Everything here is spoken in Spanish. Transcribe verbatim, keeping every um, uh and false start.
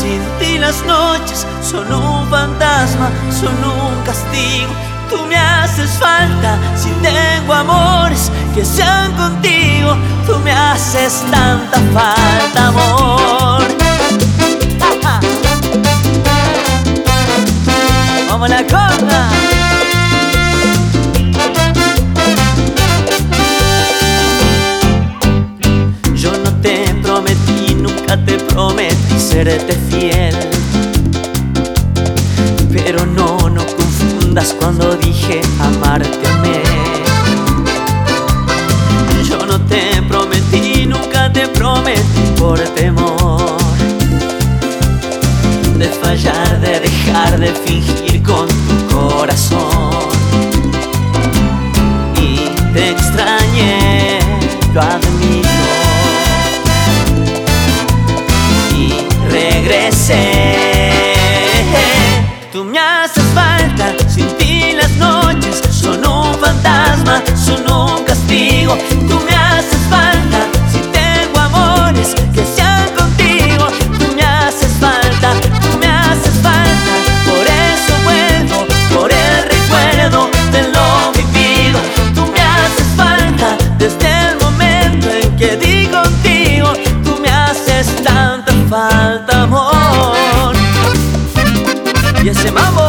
Sin ti las noches son un fantasma, son un castigo. Tú me haces falta si tengo amores que sean contigo. Tú me haces tanta falta, amor. Vamos a la conga. Yo no te prometí, nunca te prometí serte fiel, pero no, no confundas cuando dije amarte amé. Yo no te prometí, nunca te prometí por temor de fallar, de dejar de fingir con tu corazón. Y te extrañé, lo admito, y regresé. Tú me haces falta, sin ti las noches son un fantasma, son un castigo. Tú me haces falta si tengo amores que sean contigo. Tú me haces falta, tú me haces falta, por eso vuelvo, por el recuerdo de lo vivido. Tú me haces falta desde el momento en que di contigo. Tú me haces tanta falta, amor. Y ese mambo